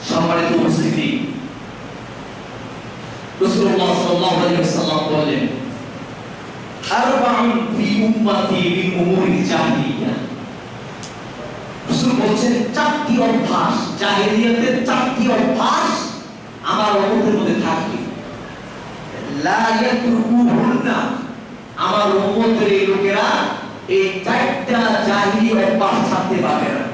সম্মানিত উপস্থিতি, রাসূলুল্লাহ সাল্লাল্লাহু আলাইহি ওয়াসাল্লাম বলেন, আরবাউন ফি উম্মতি মিন উমুরিল জাহিলিয়া। রাসূল বলেন চারটি অভ্যাস, জাহিলিয়াতের চারটি অভ্যাস আমার উম্মতের মধ্যে থাকবে। লা ইয়াতরুকুহুন্না, আমার উম্মতের এই লোকেরা এই চারটা জাহিলি অভ্যাস ছাড়তে পারবে না।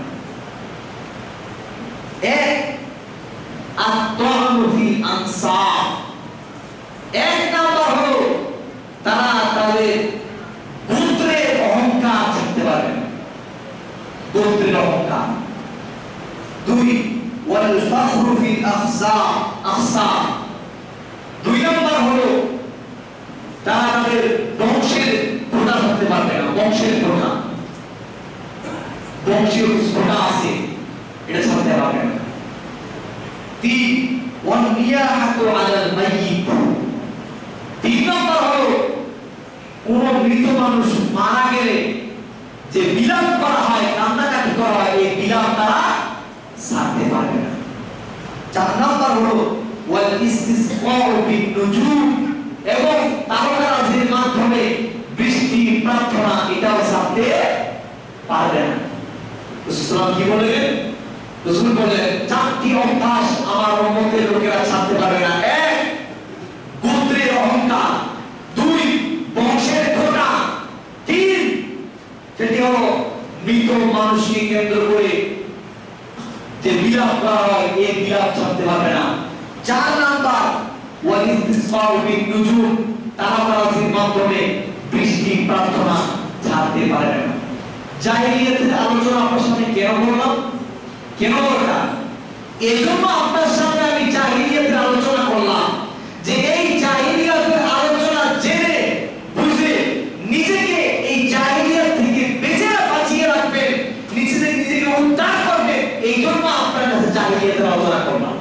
এক, আত-তা'নু ফিল আনসাব। এক নাম্বার হলো তারা তাদের গোত্রের অহংকার ছাড়তে পারবে না, গোত্রের অহংকার। দুই, ওয়াল ফাখরু ফিল আখসাব। দুই নাম্বার হলো তারা তাদের বংশের ঘোড়া ছাড়তে পারবে না, বংশের ঘোড়া, বংশীয় ঘোড়া আছে এটা ছাড়তে পারবে না। তিন, ওয়ান নিয়াহাতু আলাল মাইয়িত। তিন নম্বর হলো কোন মৃত মানুষ মারা গেলে যে বিলাপ করা হয়, কান্নাকাটি করা হয়, এই বিলাপ তারা ছাড়তে পারবে না। চার নম্বর হলো ওয়াল ইসতিসকাউ বিন নুজুম, এবং তারকারাজির মাধ্যমে বৃষ্টি প্রার্থনা এটাও ছাড়তে পারবে না। রাসূল কি বলেন? রাসূল বলেন চারটি অভ্যাস আমার উম্মতের লোকেরা ছাড়তে পারবে না। এক, গোত্রের অহংকার। দুই, বংশের খোটা। তিন, সেটি হলো মৃত মানুষকে কেন্দ্র করে যে বিলাপ করা হয়, এই বিলাপ ছাড়তে পারবে না। চার নাম্বার, ওয়াল ইসতিসকাউ বিন নুজুম, তারকারাজির মাধ্যমে বৃষ্টি প্রার্থনা ছাড়তে পারবে না। জাহিলিয়াতের আলোচনা আপনার সামনে কেন বললাম, কেন দরকার? এজন্য আপনার সামনে আমি জাহিলিয়াতের আলোচনা করলাম, যে এই জাহিলিয়াতের আলোচনা জেনে বুঝে নিজেকে এই জাহিলিয়াত থেকে বাঁচিয়ে রাখবেন, নিজেকে উদ্ধার করবেন। এই জন্য আপনার কাছে জাহিলিয়াতের আলোচনা করলাম।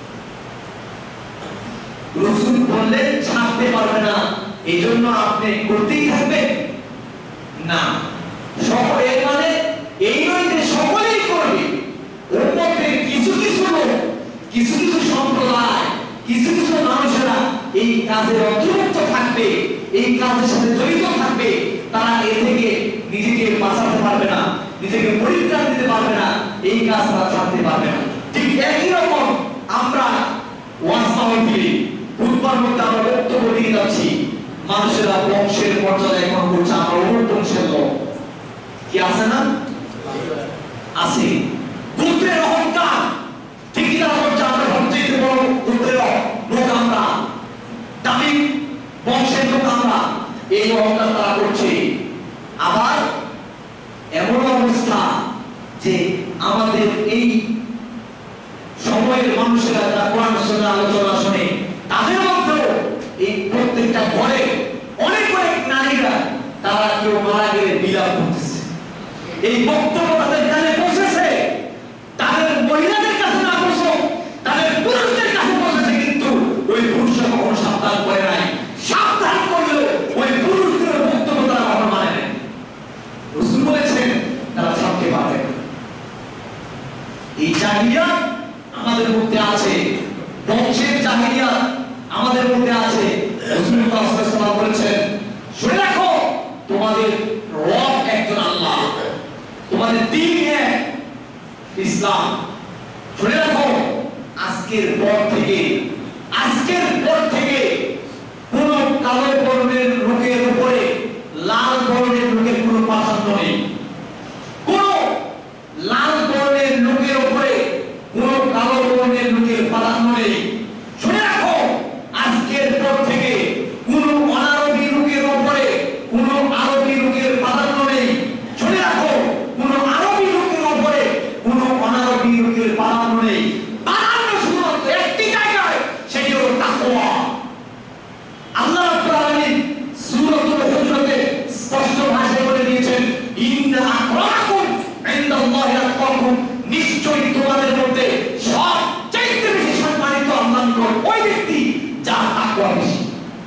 রাসূল বললেন ছাড়তে পারবে না, এই জন্য আপনি করতেই থাকবেন না। সকলে মানে এই নয় যে সকলেই করবে, ওর মধ্যে কিছু কিছু লোক, কিছু কিছু সম্প্রদায়, কিছু কিছু মানুষেরা এই কাজের অন্তর্ভুক্ত থাকবে, এই কাজের সাথে জড়িত থাকবে। তারা এ থেকে নিজেকে বাঁচাতে পারবে না, নিজেকে পরিত্রাণ দিতে পারবে না, এই কাজ তারা ছাড়তে পারবে না। ঠিক একই রকম আমরা ওয়াজ মাহফিলে বুধবার মধ্যে আমরা বক্তব্য দিয়ে যাচ্ছি, মানুষেরা বংশের মর্যাদা এখন করছে, আমরা ওর বংশের লোক কি আছে না? আছে। গোত্রের অহংকার ঠিকই তারা করছে, আমরা সবচেয়ে বড় গোত্রের লোক, আমরা দামি বংশের লোক, আমরা এই অহংকার তারা করছে। আবার এমন অবস্থা যে আমাদের এই সময়ের মানুষেরা যারা কোরআন সুন্নাহ আলোচনা শুনে, তাদের মধ্যে এই প্রত্যেকটা ঘরে অনেক অনেক নারীরা তারা কেউ মারা গেলে বিলাপ করতেছে। এই বক্তব্য তাদের কানে পৌঁছেছে, তাদের মহিলাদের কাছে না পৌঁছো, তাদের পুরুষদের কাছে পৌঁছেছে, কিন্তু ওই পুরুষরা কখনো সাবধান করে নাই। সাবধান করলেও ওই পুরুষদের বক্তব্য তারা কখনো মানে নাই। রাসূল বলেছেন তারা ছাড়তে পারবে না। এই জাহিলিয়াত আমাদের মধ্যে আছে, বংশের জাহিলিয়াত আমাদের মধ্যে আছে। রাসূলুল্লাহ সাল্লাল্লাহু আলাইহি ওয়াসাল্লাম বলেছেন, শুনে রাখো তোমাদের রব একজন আল্লাহ, তোমাদের দ্বীন এক ইসলাম। শুনে রাখো আজকের পর থেকে কোন কালো বর্ণের লোকের উপরে লাল বর্ণের লোকের কোনো প্রাধান্য নেই, কোন লাল বর্ণের লোকের উপরে কোন কালো বর্ণের লোকের প্রাধান্য নেই। শুনে রাখো আজকের পর থেকে কোন অনারবি লোকের উপরে কোন আরবি লোকের প্রাধান্য নেই। শুনে রাখো কোন আরবি লোকের উপরে কোন অনারবি লোকের প্রাধান্য নেই। প্রাধান্য শুধুমাত্র একটি জায়গায়, সেটি হলো তাকওয়া। আল্লাহ রাব্বুল আলামিন সূরাতুল হুজুরাতে স্পষ্ট ভাষায় বলে দিয়েছেন, ইন্না আকরামাকুম ইনদাল্লাহি আতকাকুম, নিশ্চয়ই তোমাদের মধ্যে সবচেয়ে বেশি সম্মানিত আল্লাহর নিকট ওই ব্যক্তি যার তাকওয়া বেশি।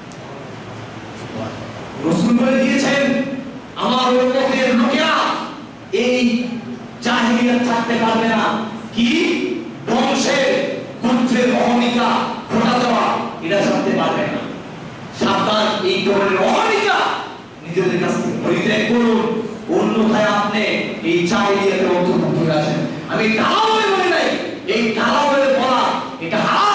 রাসূল বলে দিয়েছেন আমার উম্মতের লোকেরা এই জাহিলিয়াত ছাড়তে পারবে না। কি? বংশের পুত্রের অহমিকা খোটা দেওয়া এটা ছাড়তে পারবে না। সাবধান, এই ধরনের অহমিকা নিজেদের কাছ থেকে পরিত্যাগ করুন, অন্যথায় আপনি এই জাহেলিয়াতের অন্তর্ভুক্ত হয়ে আছেন। আমি ঢালাও বলে নাই, এই ঢালাও বলে বলা এটা